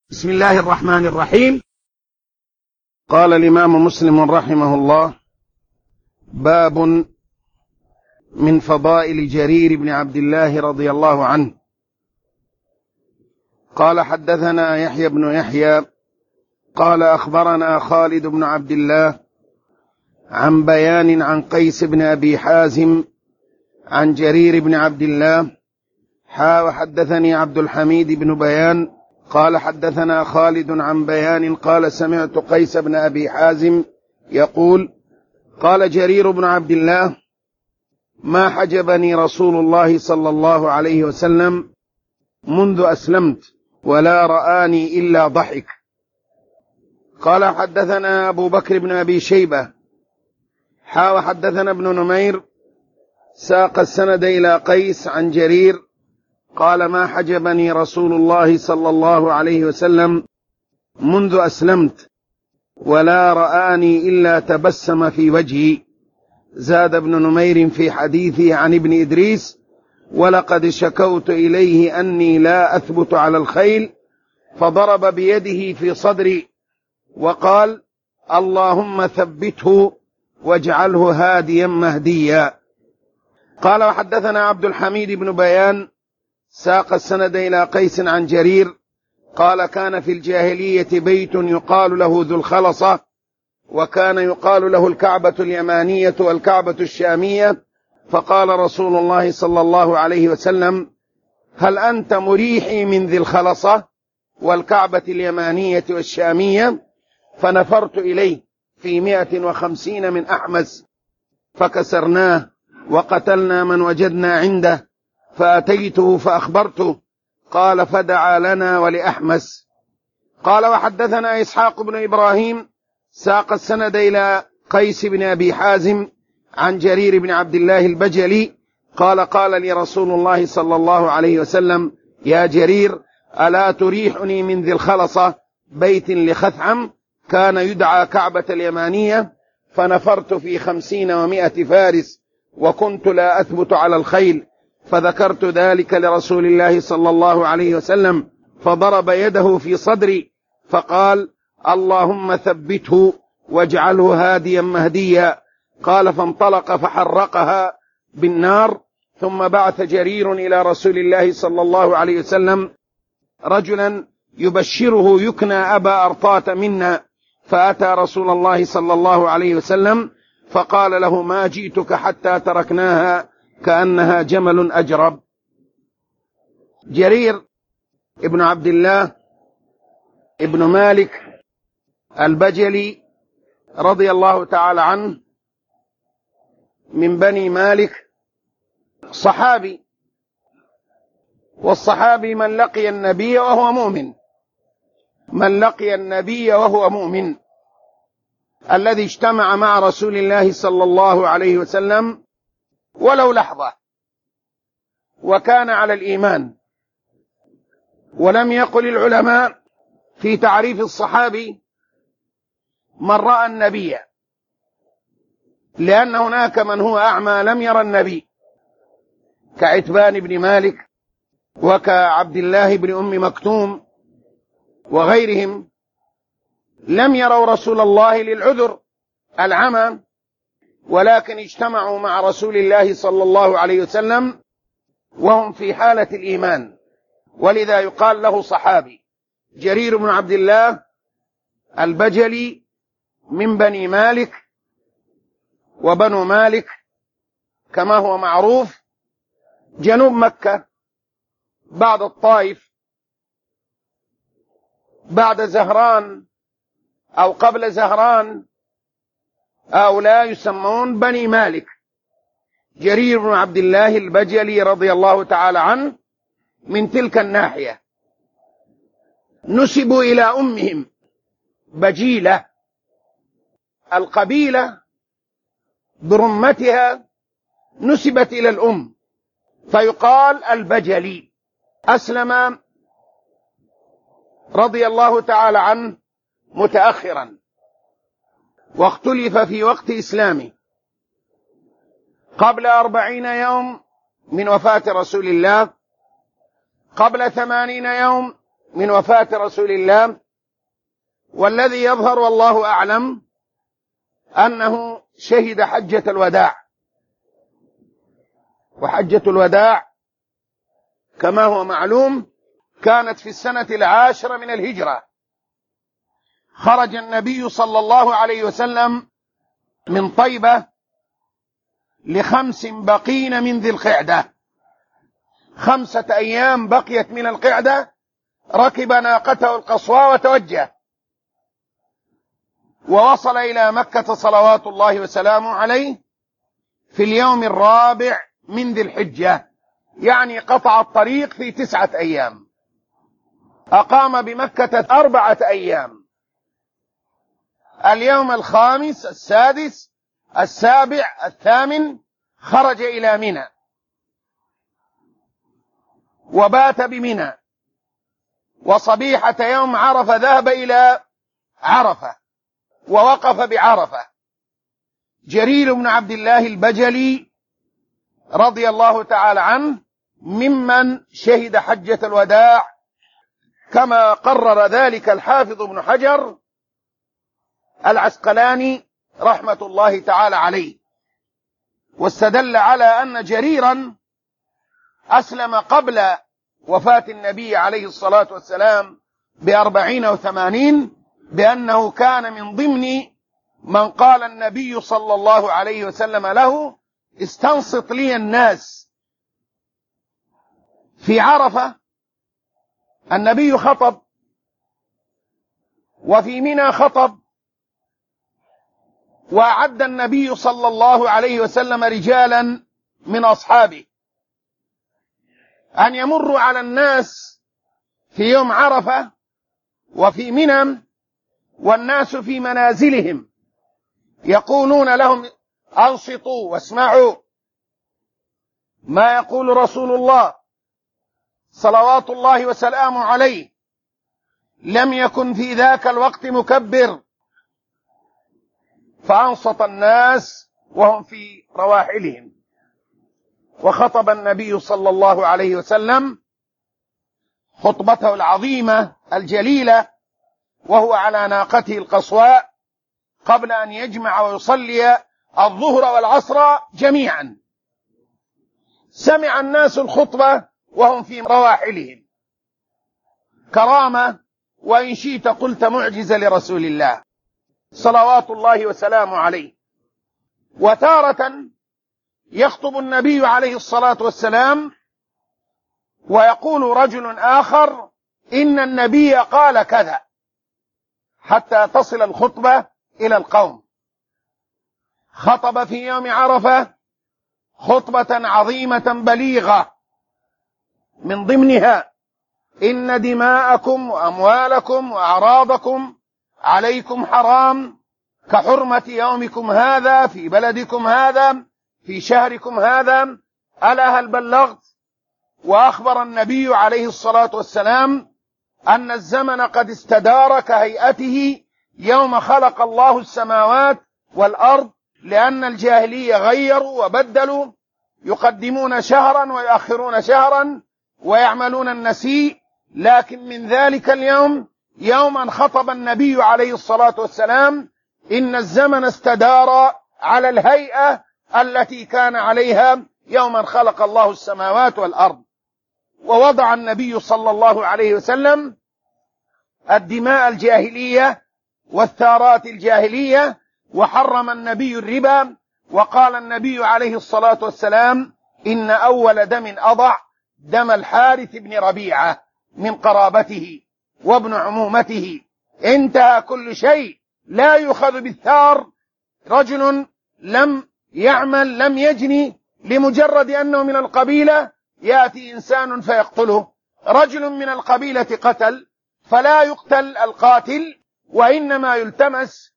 بسم الله الرحمن الرحيم. قال الإمام مسلم رحمه الله: باب من فضائل جرير بن عبد الله رضي الله عنه. قال: حدثنا يحيى بن يحيى قال: أخبرنا خالد بن عبد الله عن بيان عن قيس بن أبي حازم عن جرير بن عبد الله وحدثني عبد الحميد بن بيان قال: حدثنا خالد عن بيان قال: سمعت قيس بن أبي حازم يقول: قال جرير بن عبد الله: ما حجبني رسول الله صلى الله عليه وسلم منذ أسلمت ولا رآني إلا ضحك. قال: حدثنا أبو بكر بن أبي شيبة وحدثنا ابن نمير ساق السند إلى قيس عن جرير قال: ما حجبني رسول الله صلى الله عليه وسلم منذ أسلمت ولا رآني إلا تبسم في وجهي. زاد ابن نمير في حديثه عن ابن إدريس: ولقد شكوت إليه أني لا أثبت على الخيل فضرب بيده في صدري وقال: اللهم ثبته واجعله هاديا مهديا. قال: وحدثنا عبد الحميد بن بيان ساق السند إلى قيس عن جرير قال: كان في الجاهلية بيت يقال له ذو الخلصة، وكان يقال له الكعبة اليمانية والكعبة الشامية، فقال رسول الله صلى الله عليه وسلم: هل أنت مريحي من ذي الخلصة والكعبة اليمانية والشامية؟ فنفرت إليه في 150 من أحمس فكسرناه وقتلنا من وجدنا عنده، فأتيته فأخبرته قال: فدعا لنا ولأحمس. قال: وحدثنا إسحاق بن إبراهيم ساق السند إلى قيس بن أبي حازم عن جرير بن عبد الله البجلي قال: قال لي رسول الله صلى الله عليه وسلم: يا جرير، ألا تريحني من ذي الخلصة، بيت لخثعم كان يدعى كعبة اليمانية؟ فنفرت في 50 و100 فارس وكنت لا أثبت على الخيل، فذكرت ذلك لرسول الله صلى الله عليه وسلم فضرب يده في صدري فقال: اللهم ثبته واجعله هاديا مهديا. قال: فانطلق فحرقها بالنار. ثم بعث جرير إلى رسول الله صلى الله عليه وسلم رجلا يبشره يكنى أبا أرطاة منا، فأتى رسول الله صلى الله عليه وسلم فقال له: ما جئتك حتى تركناها كأنها جمل أجرب. جرير ابن عبد الله ابن مالك البجلي رضي الله تعالى عنه من بني مالك، صحابي، والصحابي من لقي النبي وهو مؤمن، من لقي النبي وهو مؤمن، الذي اجتمع مع رسول الله صلى الله عليه وسلم ولو لحظة وكان على الإيمان. ولم يقل العلماء في تعريف الصحابي من رأى النبي، لأن هناك من هو أعمى لم يرى النبي كعتبان بن مالك وكعبد الله بن أم مكتوم وغيرهم، لم يروا رسول الله للعذر العمى، ولكن اجتمعوا مع رسول الله صلى الله عليه وسلم وهم في حالة الإيمان، ولذا يقال له صحابي. جرير بن عبد الله البجلي من بني مالك، وبنو مالك كما هو معروف جنوب مكة بعد الطائف، بعد زهران أو قبل زهران، هؤلاء يسمون بني مالك. جرير بن عبد الله البجلي رضي الله تعالى عنه من تلك الناحية، نسبوا إلى أمهم بجيلة، القبيلة برمتها نسبت إلى الأم فيقال البجلي. أسلم رضي الله تعالى عنه متأخرا، واختلف في وقت إسلامه قبل 40 يوم من وفاة رسول الله، قبل 80 يوم من وفاة رسول الله، والذي يظهر والله أعلم أنه شهد حجة الوداع. وحجة الوداع كما هو معلوم كانت في السنة 10 من الهجرة. خرج النبي صلى الله عليه وسلم من طيبة ل5 بقين من ذي القعدة، 5 أيام بقيت من القعدة، ركب ناقته القصواء وتوجه، ووصل إلى مكة صلوات الله وسلامه عليه في اليوم 4 من ذي الحجة، يعني قطع الطريق في 9 أيام. أقام بمكة 4 أيام، اليوم 5 6 7 8 خرج إلى منى وبات بمنى، وصبيحة يوم عرفة ذهب إلى عرفة ووقف بعرفة. جرير بن عبد الله البجلي رضي الله تعالى عنه ممن شهد حجة الوداع، كما قرر ذلك الحافظ ابن حجر العسقلاني رحمة الله تعالى عليه، واستدل على أن جريرا أسلم قبل وفاة النبي عليه الصلاة والسلام ب40 و80، بأنه كان من ضمن من قال النبي صلى الله عليه وسلم له: استنصت لي الناس. في عرفة النبي خطب، وفي منى خطب، وأعد النبي صلى الله عليه وسلم رجالا من أصحابه أن يمروا على الناس في يوم عرفة وفي منى، والناس في منازلهم، يقولون لهم: أنصتوا واسمعوا ما يقول رسول الله صلوات الله وسلامه عليه، لم يكن في ذاك الوقت مكبر. فأنصت الناس وهم في رواحلهم، وخطب النبي صلى الله عليه وسلم خطبته العظيمة الجليلة وهو على ناقته القصواء قبل أن يجمع ويصلي الظهر والعصر جميعا. سمع الناس الخطبة وهم في رواحلهم، كرامة، وإن شئت قلت معجزة لرسول الله صلوات الله وسلامه عليه. وتارة يخطب النبي عليه الصلاة والسلام ويقول رجل آخر: إن النبي قال كذا، حتى تصل الخطبة إلى القوم. خطب في يوم عرفة خطبة عظيمة بليغة، من ضمنها: إن دماءكم وأموالكم وأعراضكم عليكم حرام كحرمة يومكم هذا في بلدكم هذا في شهركم هذا، ألا هل بلغت؟ وأخبر النبي عليه الصلاة والسلام أن الزمن قد استدار كهيئته يوم خلق الله السماوات والأرض، لأن الجاهلية غيروا وبدلوا، يقدمون شهرا ويؤخرون شهرا ويعملون النسيء. لكن من ذلك اليوم، يوم أن خطب النبي عليه الصلاة والسلام، إن الزمن استدار على الهيئة التي كان عليها يوم أن خلق الله السماوات والأرض. ووضع النبي صلى الله عليه وسلم الدماء الجاهلية والثارات الجاهلية، وحرم النبي الربا، وقال النبي عليه الصلاة والسلام: إن أول دم أضع دم الحارث بن ربيعة من قرابته وابن عمومته. انتهى كل شيء، لا يؤخذ بالثار. رجل لم يعمل لم يجني لمجرد أنه من القبيلة، يأتي إنسان فيقتله. رجل من القبيلة قتل، فلا يقتل القاتل، وإنما يلتمس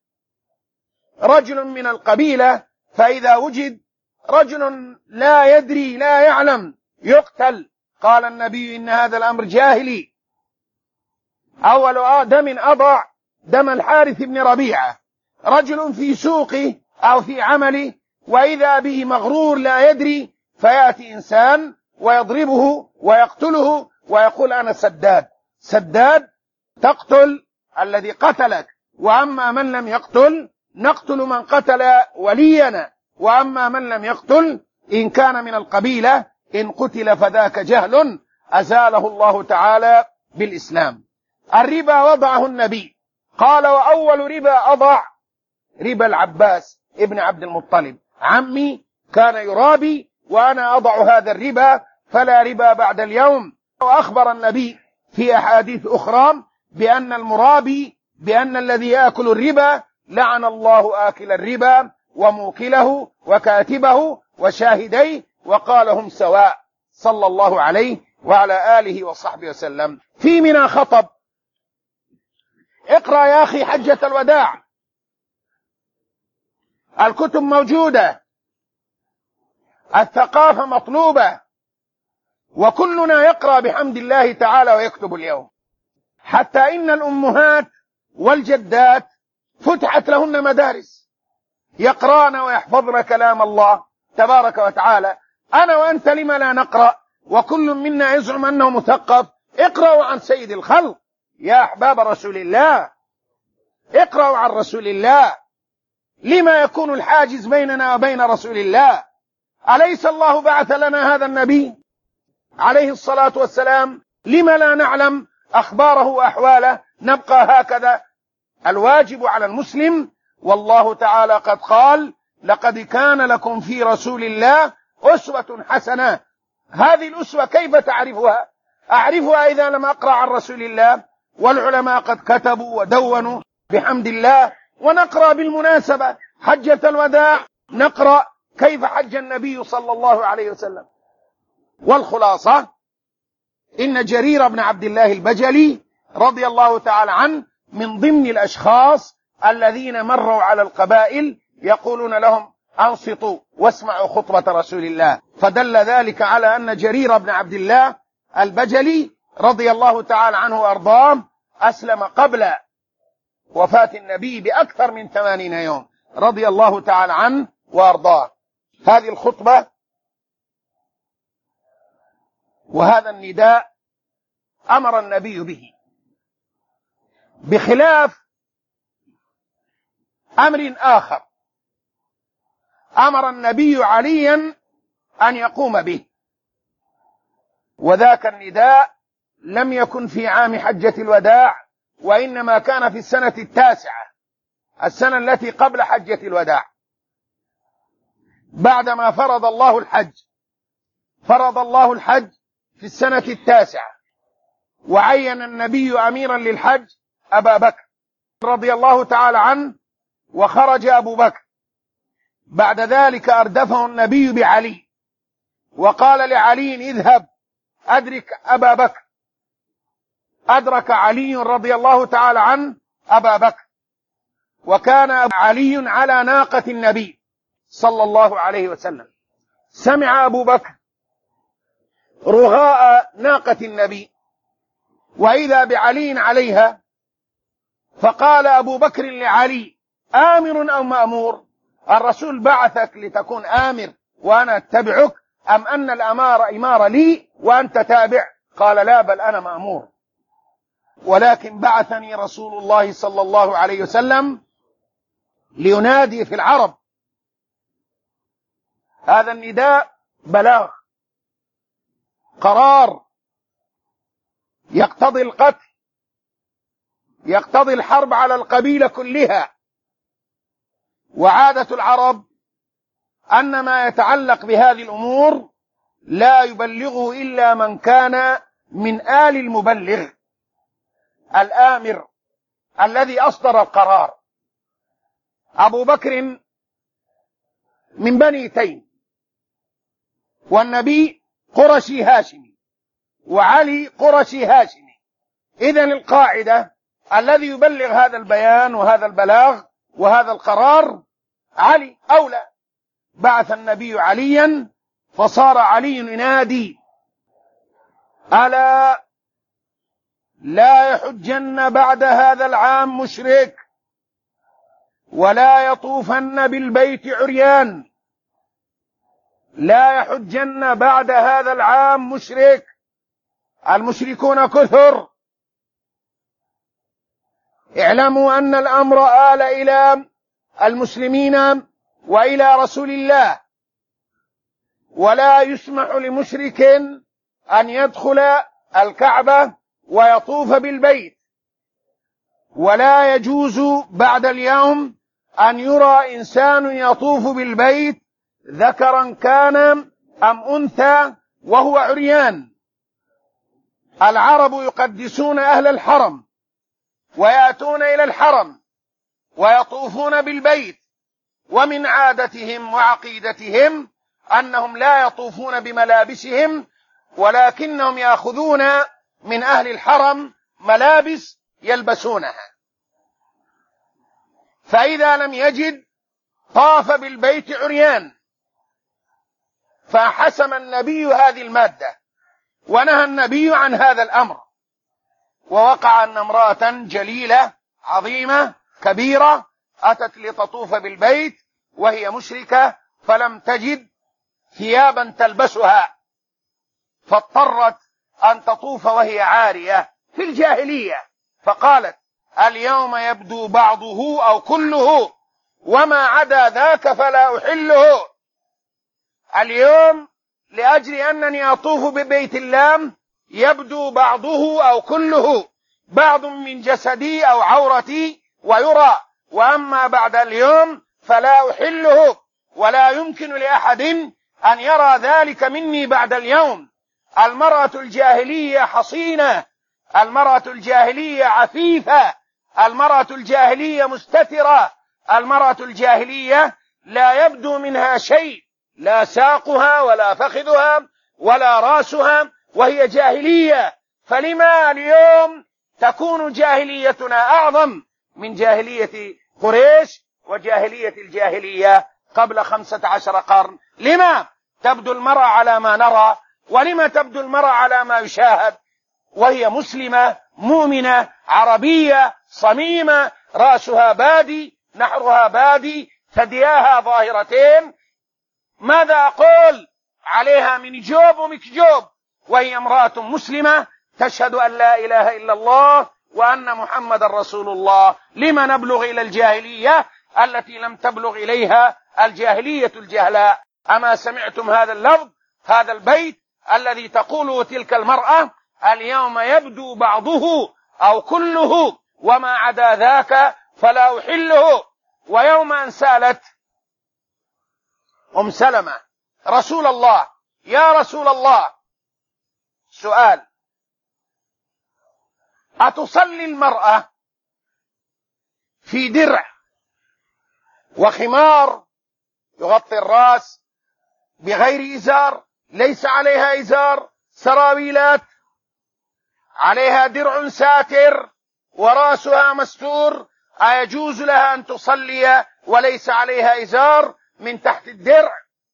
رجل من القبيلة، فإذا وجد رجل لا يدري لا يعلم يقتل. قال النبي: إن هذا الأمر جاهلي. أول دم أضع دم الحارث بن ربيعة، رجل في سوقه أو في عمله، وإذا به مغرور لا يدري، فيأتي إنسان ويضربه ويقتله ويقول: أنا سداد. سداد تقتل الذي قتلك، وأما من لم يقتل نقتل من قتل ولينا، وأما من لم يقتل إن كان من القبيلة إن قتل فذاك جهل أزاله الله تعالى بالإسلام. الربا وضعه النبي، قال وأول ربا أضع ربا العباس ابن عبد المطلب، عمي كان يرابي وأنا أضع هذا الربا فلا ربا بعد اليوم. وأخبر النبي في أحاديث أخرى بأن المرابي بأن الذي يأكل الربا لعن الله آكل الربا وموكله وكاتبه وشاهديه وقال هم سواء، صلى الله عليه وعلى آله وصحبه وسلم. في منى خطب، اقرأ يا أخي حجة الوداع، الكتب موجودة، الثقافة مطلوبة، وكلنا يقرأ بحمد الله تعالى ويكتب اليوم، حتى إن الأمهات والجدات فتحت لهن مدارس يقرأن ويحفظن كلام الله تبارك وتعالى. أنا وأنت لما لا نقرأ؟ وكل منا يزعم أنه مثقف. اقرأوا عن سيد الخلق يا أحباب رسول الله، اقرأوا عن رسول الله. لما يكون الحاجز بيننا وبين رسول الله؟ أليس الله بعث لنا هذا النبي عليه الصلاة والسلام؟ لما لا نعلم أخباره وأحواله؟ نبقى هكذا. الواجب على المسلم، والله تعالى قد قال لقد كان لكم في رسول الله أسوة حسنة. هذه الأسوة كيف تعرفها؟ أعرفها إذا لم أقرأ عن رسول الله، والعلماء قد كتبوا ودونوا بحمد الله. ونقرأ بالمناسبة حجة الوداع، نقرأ كيف حج النبي صلى الله عليه وسلم. والخلاصة إن جرير بن عبد الله البجلي رضي الله تعالى عنه من ضمن الأشخاص الذين مروا على القبائل يقولون لهم أنصتوا واسمعوا خطبة رسول الله، فدل ذلك على أن جرير بن عبد الله البجلي رضي الله تعالى عنه وأرضاه أسلم قبل وفاة النبي بأكثر من 80 يوم، رضي الله تعالى عنه وأرضاه. هذه الخطبة وهذا النداء أمر النبي به، بخلاف أمر آخر أمر النبي عليا أن يقوم به، وذاك النداء لم يكن في عام حجة الوداع، وإنما كان في السنة 9، السنة التي قبل حجة الوداع، بعدما فرض الله الحج. فرض الله الحج في السنة 9، وعين النبي أميرا للحج أبا بكر رضي الله تعالى عنه، وخرج أبو بكر. بعد ذلك أردفه النبي بعلي، وقال لعلي اذهب أدرك أبا بكر. أدرك علي رضي الله تعالى عنه أبا بكر، وكان علي على ناقة النبي صلى الله عليه وسلم. سمع أبو بكر رغاء ناقة النبي، وإذا بعلي عليها، فقال أبو بكر لعلي آمر أو مأمور؟ الرسول بعثك لتكون آمر وأنا أتبعك، أم أن الأمارة لي وأنت تابع؟ قال لا، بل أنا مأمور، ولكن بعثني رسول الله صلى الله عليه وسلم لينادي في العرب. هذا النداء بلاغ، قرار يقتضي القتل، يقتضي الحرب على القبيلة كلها. وعادة العرب أن ما يتعلق بهذه الأمور لا يبلغه إلا من كان من آل المبلغ، الآمر الذي أصدر القرار. أبو بكر من بني تيم، والنبي قرشي هاشمي، وعلي قرشي هاشمي. إذن القاعدة الذي يبلغ هذا البيان وهذا البلاغ وهذا القرار علي أولى. بعث النبي عليا، فصار علي ينادي ألا لا يحجن بعد هذا العام مشرك، ولا يطوفن بالبيت عريان. لا يحجن بعد هذا العام مشرك، المشركون كثر اعلموا أن الأمر آل إلى المسلمين وإلى رسول الله، ولا يسمح لمشرك أن يدخل الكعبة ويطوف بالبيت، ولا يجوز بعد اليوم أن يرى إنسان يطوف بالبيت ذكرا كان أم أنثى وهو عريان. العرب يقدسون أهل الحرم ويأتون إلى الحرم ويطوفون بالبيت، ومن عادتهم وعقيدتهم أنهم لا يطوفون بملابسهم، ولكنهم يأخذون من أهل الحرم ملابس يلبسونها، فإذا لم يجد طاف بالبيت عريان. فحسم النبي هذه المادة ونهى النبي عن هذا الأمر. ووقع أن امرأة جليلة عظيمة كبيرة أتت لتطوف بالبيت وهي مشركة، فلم تجد ثيابا تلبسها، فاضطرت أن تطوف وهي عارية في الجاهلية، فقالت: اليوم يبدو بعضه أو كله، وما عدا ذاك فلا أحله. اليوم لأجل أنني أطوف ببيت الله يبدو بعضه أو كله، بعض من جسدي أو عورتي ويرى، وأما بعد اليوم فلا أحله، ولا يمكن لأحد أن يرى ذلك مني بعد اليوم. المرأة الجاهلية حصينة، المرأة الجاهلية عفيفة، المرأة الجاهلية مستترة، المرأة الجاهلية لا يبدو منها شيء، لا ساقها ولا فخذها ولا راسها، وهي جاهلية. فلما اليوم تكون جاهليتنا أعظم من جاهلية قريش وجاهلية الجاهلية قبل 15 قرن؟ لما تبدو المرأة على ما نرى؟ ولما تبدو المرأة على ما يشاهد وهي مسلمة مؤمنة عربية صميمة، رأسها بادي، نحرها بادي، ثدياها ظاهرتين، ماذا أقول عليها من جوب ومكجوب، وهي امرأة مسلمة تشهد أن لا إله إلا الله وأن محمد رسول الله؟ لما نبلغ إلى الجاهلية التي لم تبلغ إليها الجاهلية الجهلاء؟ أما سمعتم هذا اللفظ، هذا البيت الذي تقوله تلك المرأة: اليوم يبدو بعضه أو كله، وما عدا ذاك فلا أحله. ويوم أن سألت أم سلمة رسول الله: يا رسول الله، سؤال، أتصلي المرأة في درع وخمار يغطي الرأس بغير إزار، ليس عليها إزار، سراويلات، عليها درع ساتر ورأسها مستور، أيجوز لها أن تصلي وليس عليها إزار من تحت الدرع؟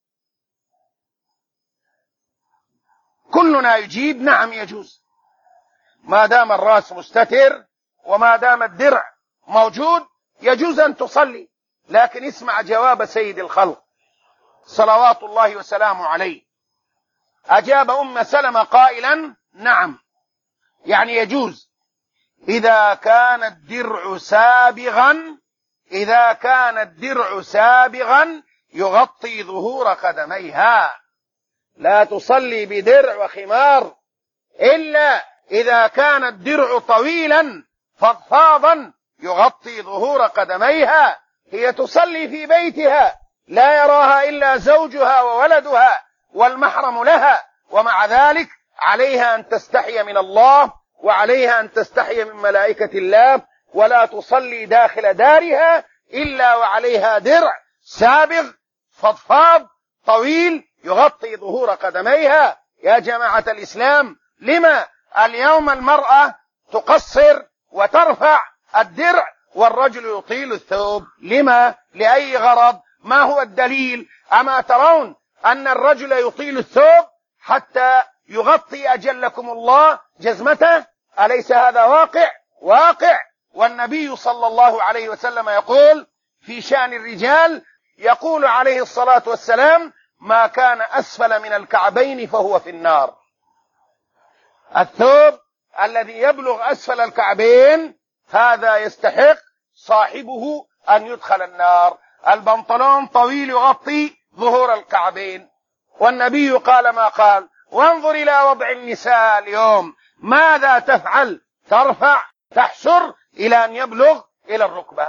كلنا يجيب: نعم يجوز، ما دام الرأس مستتر وما دام الدرع موجود يجوز أن تصلي. لكن اسمع جواب سيد الخلق صلوات الله وسلامه عليه. أجاب أم سلمة قائلا: نعم، يعني يجوز إذا كان الدرع سابغا، إذا كان الدرع سابغا يغطي ظهور قدميها. لا تصلي بدرع وخمار إلا إذا كان الدرع طويلا فضفاضا يغطي ظهور قدميها. هي تصلي في بيتها لا يراها إلا زوجها وولدها والمحرم لها، ومع ذلك عليها أن تستحي من الله وعليها أن تستحي من ملائكة الله، ولا تصلي داخل دارها إلا وعليها درع سابغ فضفاض طويل يغطي ظهور قدميها. يا جماعة الإسلام، لما اليوم المرأة تقصر وترفع الدرع والرجل يطيل الثوب؟ لما؟ لأي غرض؟ ما هو الدليل؟ أما ترون أن الرجل يطيل الثوب حتى يغطي أجلكم الله جزمته؟ أليس هذا واقع؟ واقع. والنبي صلى الله عليه وسلم يقول في شأن الرجال، يقول عليه الصلاة والسلام: ما كان أسفل من الكعبين فهو في النار. الثوب الذي يبلغ أسفل الكعبين هذا يستحق صاحبه أن يدخل النار. البنطلون طويل يغطي ظهور الكعبين، والنبي قال ما قال. وانظر إلى وضع النساء اليوم، ماذا تفعل؟ ترفع تحسر إلى أن يبلغ إلى الركبة،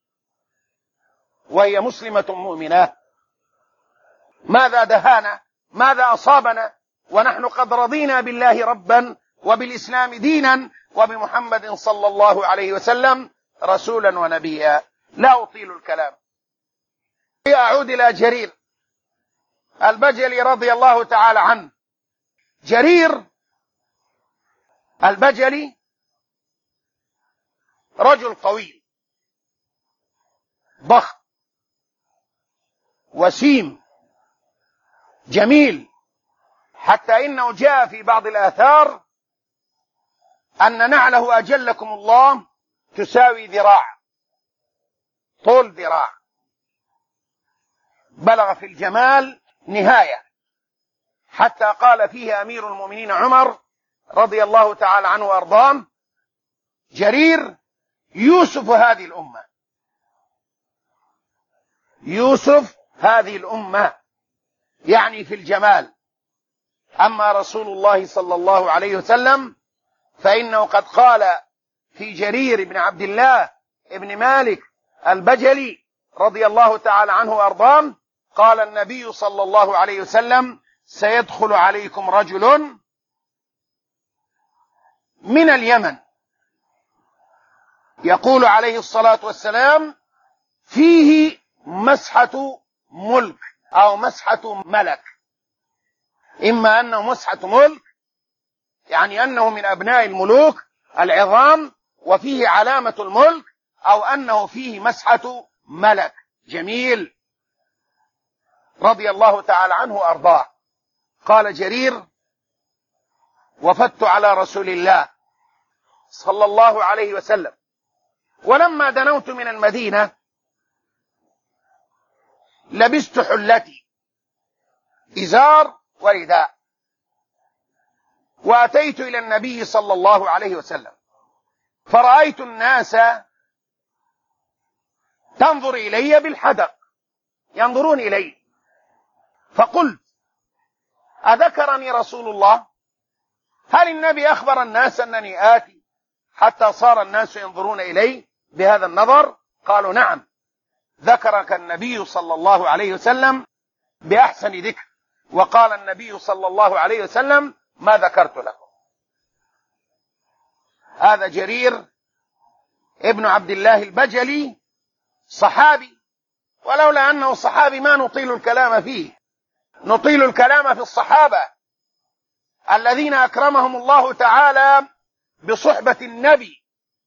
وهي مسلمة مؤمنة. ماذا دهانا؟ ماذا أصابنا ونحن قد رضينا بالله ربا وبالإسلام دينا وبمحمد صلى الله عليه وسلم رسولا ونبيا؟ لا أطيل الكلام. أعود إلى جرير البجلي رضي الله تعالى عنه. جرير البجلي رجل طويل ضخم وسيم جميل، حتى إنه جاء في بعض الآثار أن نعله أجلكم الله تساوي ذراع، طول ذراع، بلغ في الجمال نهاية، حتى قال فيه أمير المؤمنين عمر رضي الله تعالى عنه وأرضاه: جرير يوسف هذه الأمة، يوسف هذه الأمة، يعني في الجمال. أما رسول الله صلى الله عليه وسلم فإنه قد قال في جرير بن عبد الله ابن مالك البجلي رضي الله تعالى عنه وأرضاه، قال النبي صلى الله عليه وسلم: سيدخل عليكم رجل من اليمن يقول عليه الصلاة والسلام: فيه مسحة ملك أو مسحة ملك. إما أنه مسحة ملك يعني أنه من أبناء الملوك العظام وفيه علامة الملك، أو أنه فيه مسحة ملك جميل رضي الله تعالى عنه وأرضاه. قال جرير: وفدت على رسول الله صلى الله عليه وسلم، ولما دنوت من المدينة لبست حلتي إزار ورداء، وأتيت إلى النبي صلى الله عليه وسلم، فرأيت الناس تنظر إلي بالحدق، ينظرون إلي، فقلت: أذكرني رسول الله؟ هل النبي أخبر الناس أنني آتي حتى صار الناس ينظرون إلي بهذا النظر؟ قالوا: نعم، ذكرك النبي صلى الله عليه وسلم بأحسن ذكر، وقال النبي صلى الله عليه وسلم: ما ذكرت لكم. هذا جرير ابن عبد الله البجلي صحابي، ولولا أنه صحابي ما نطيل الكلام فيه، نطيل الكلام في الصحابة الذين أكرمهم الله تعالى بصحبة النبي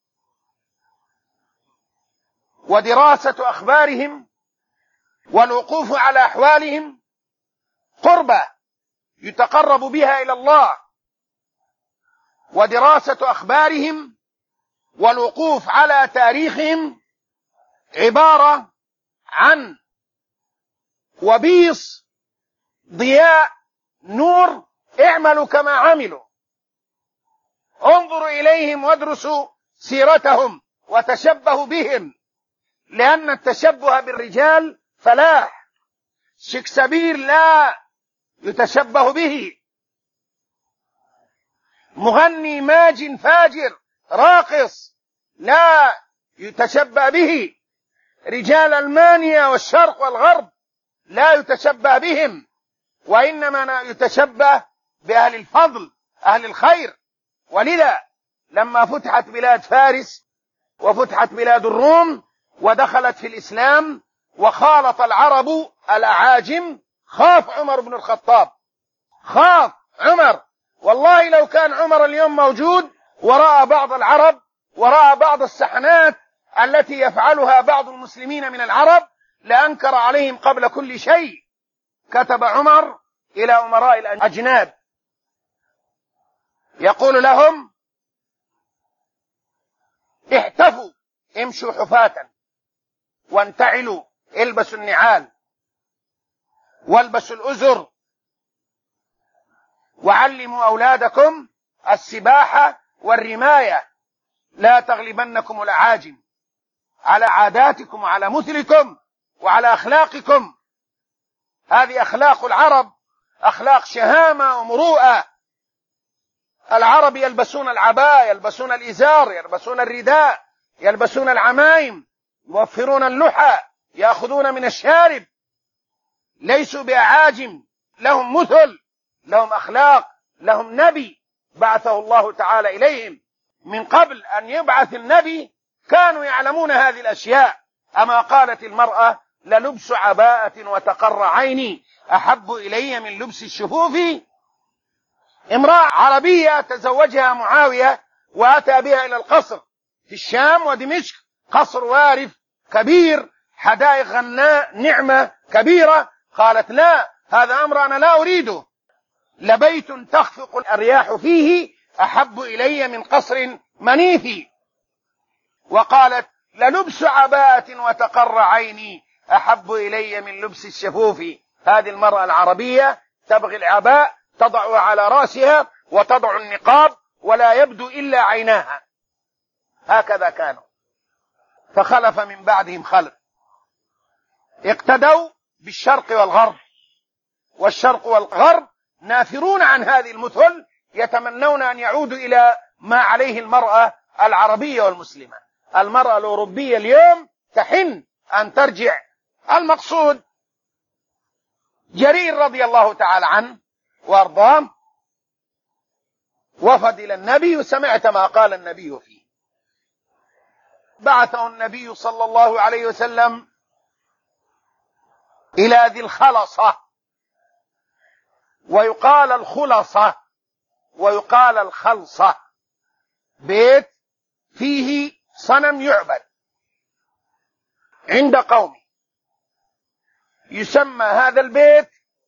ودراسة أخبارهم والوقوف على أحوالهم قربة يتقرب بها إلى الله، ودراسة أخبارهم والوقوف على تاريخهم عبارة عن وبيص ضياء نور، اعملوا كما عملوا، انظروا إليهم وادرسوا سيرتهم وتشبهوا بهم، لأن التشبه بالرجال فلاح. شكسبير لا يتشبه به، مغني ماج فاجر راقص لا يتشبه به، رجال ألمانيا والشرق والغرب لا يتشبه بهم، وإنما يتشبه بأهل الفضل أهل الخير. ولذا لما فتحت بلاد فارس وفتحت بلاد الروم ودخلت في الإسلام وخالط العرب الأعاجم، خاف عمر بن الخطاب، خاف عمر. والله لو كان عمر اليوم موجود ورأى بعض العرب ورأى بعض السحنات التي يفعلها بعض المسلمين من العرب لأنكر عليهم قبل كل شيء. كتب عمر إلى أمراء الأجناد يقول لهم: احتفوا، امشوا حفاة، وانتعلوا، البسوا النعال والبسوا الأزر، وعلموا أولادكم السباحة والرماية، لا تغلبنكم الأعاجم على عاداتكم وعلى مثلكم وعلى أخلاقكم. هذه أخلاق العرب، أخلاق شهامة ومروءة. العرب يلبسون العباء، يلبسون الإزار، يلبسون الرداء، يلبسون العمائم، يوفرون اللحى، يأخذون من الشارب. ليسوا بأعاجم، لهم مثل، لهم أخلاق، لهم نبي بعثه الله تعالى إليهم. من قبل أن يبعث النبي كانوا يعلمون هذه الأشياء. أما قالت المرأة: للبس عباءة وتقر عيني أحب إلي من لبس الشفوف. امرأة عربية تزوجها معاوية وأتى بها إلى القصر في الشام ودمشق، قصر وارف كبير، حدائق غناء نعمة كبيرة. قالت: لا، هذا أمر أنا لا أريده، لبيت تخفق الأرياح فيه أحب إلي من قصر منيف. وقالت: للبس عباءة وتقر عيني أحب إلي من لبس الشفوف. هذه المرأة العربية تبغي العباء، تضع على رأسها وتضع النقاب ولا يبدو إلا عيناها. هكذا كانوا. فخلف من بعدهم خلف اقتدوا بالشرق والغرب، والشرق والغرب نافرون عن هذه المثل، يتمنون أن يعودوا إلى ما عليه المرأة العربية والمسلمة. المرأة الأوروبية اليوم تحن أن ترجع. المقصود جرير رضي الله تعالى عنه وارضاه وفد إلى النبي، وسمعت ما قال النبي فيه. بعثه النبي صلى الله عليه وسلم إلى ذي الخلصة، ويقال الخلصة ويقال الخلصة، بيت فيه صنم يعبد عند قومه. يسمى هذا البيت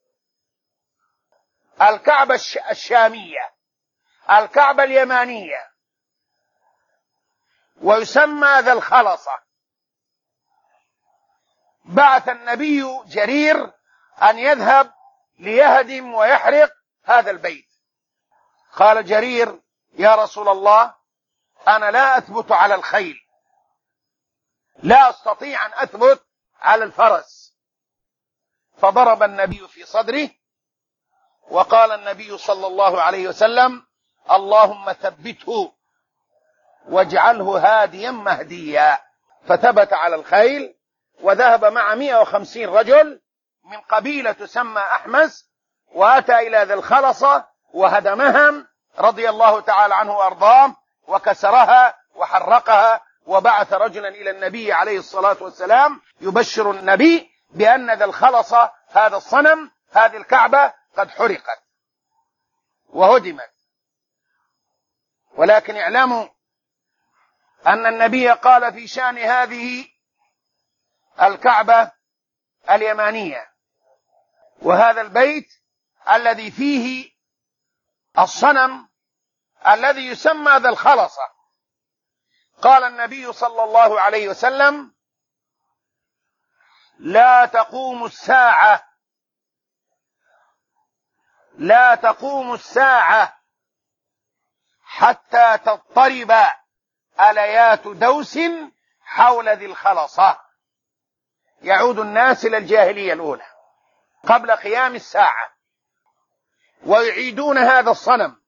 الكعبة الشامية، الكعبة اليمانية، ويسمى ذا الخلصة. بعث النبي جرير أن يذهب ليهدم ويحرق هذا البيت. قال جرير: يا رسول الله، أنا لا أثبت على الخيل، لا أستطيع أن أثبت على الفرس. فضرب النبي في صدره وقال النبي صلى الله عليه وسلم: اللهم ثبته واجعله هاديا مهديا. فثبت على الخيل وذهب مع 150 رجل من قبيلة تسمى أحمس، وأتى إلى ذي الخلصة وهدمهم رضي الله تعالى عنه وأرضاه، وكسرها وحرقها، وبعث رجلا إلى النبي عليه الصلاة والسلام يبشر النبي بأن ذا الخلصة، هذا الصنم، هذه الكعبة قد حرقت وهدمت. ولكن اعلموا أن النبي قال في شأن هذه الكعبة اليمانية وهذا البيت الذي فيه الصنم الذي يسمى ذا الخلصة، قال النبي صلى الله عليه وسلم: لا تقوم الساعة حتى تضطرب أليات دوس حول ذي الخلصة. يعود الناس إلى الجاهلية الأولى قبل قيام الساعة، ويعيدون هذا الصنم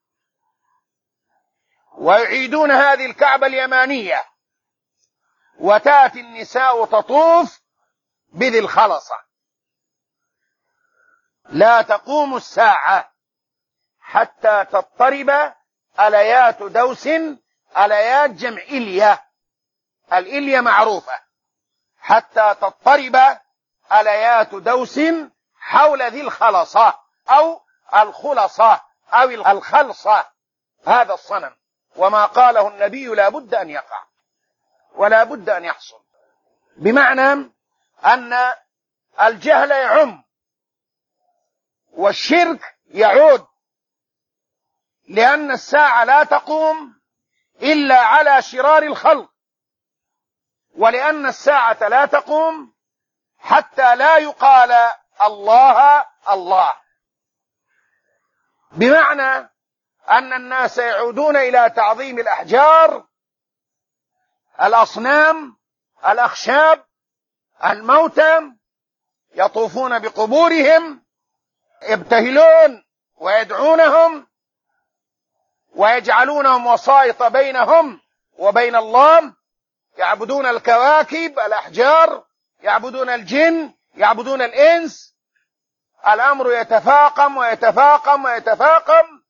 ويعيدون هذه الكعبة اليمانية، وتأتي النساء تطوف بذي الخلصة. لا تقوم الساعة حتى تضطرب أليات دوس، أليات جمع إلية، الإلية معروفة، حتى تضطرب أليات دوس حول ذي الخلصة أو الخلصة أو الخلصة، هذا الصنم. وما قاله النبي لا بد أن يقع ولا بد أن يحصل، بمعنى أن الجهل يعم والشرك يعود، لأن الساعة لا تقوم إلا على شرار الخلق، ولأن الساعة لا تقوم حتى لا يقال الله الله، بمعنى أن الناس يعودون إلى تعظيم الأحجار الأصنام، الأخشاب، الموتى، يطوفون بقبورهم، يبتهلون ويدعونهم ويجعلونهم وسائط بينهم وبين الله، يعبدون الكواكب، الأحجار، يعبدون الجن، يعبدون الإنس. الأمر يتفاقم ويتفاقم ويتفاقم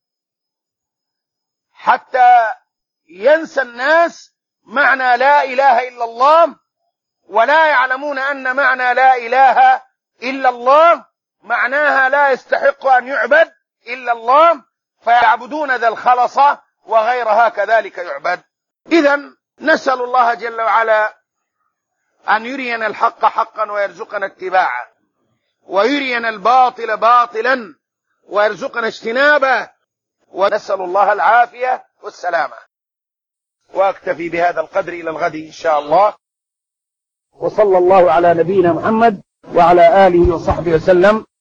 حتى ينسى الناس معنى لا إله إلا الله، ولا يعلمون أن معنى لا إله إلا الله معناها لا يستحق أن يعبد إلا الله، فيعبدون ذا الخلصة وغيرها كذلك يعبد. إذن نسأل الله جل وعلا أن يرينا الحق حقا ويرزقنا اتباعه، ويرينا الباطل باطلا ويرزقنا اجتنابه، ونسأل الله العافية والسلامة. وأكتفي بهذا القدر إلى الغد إن شاء الله، وصلى الله على نبينا محمد وعلى آله وصحبه وسلم.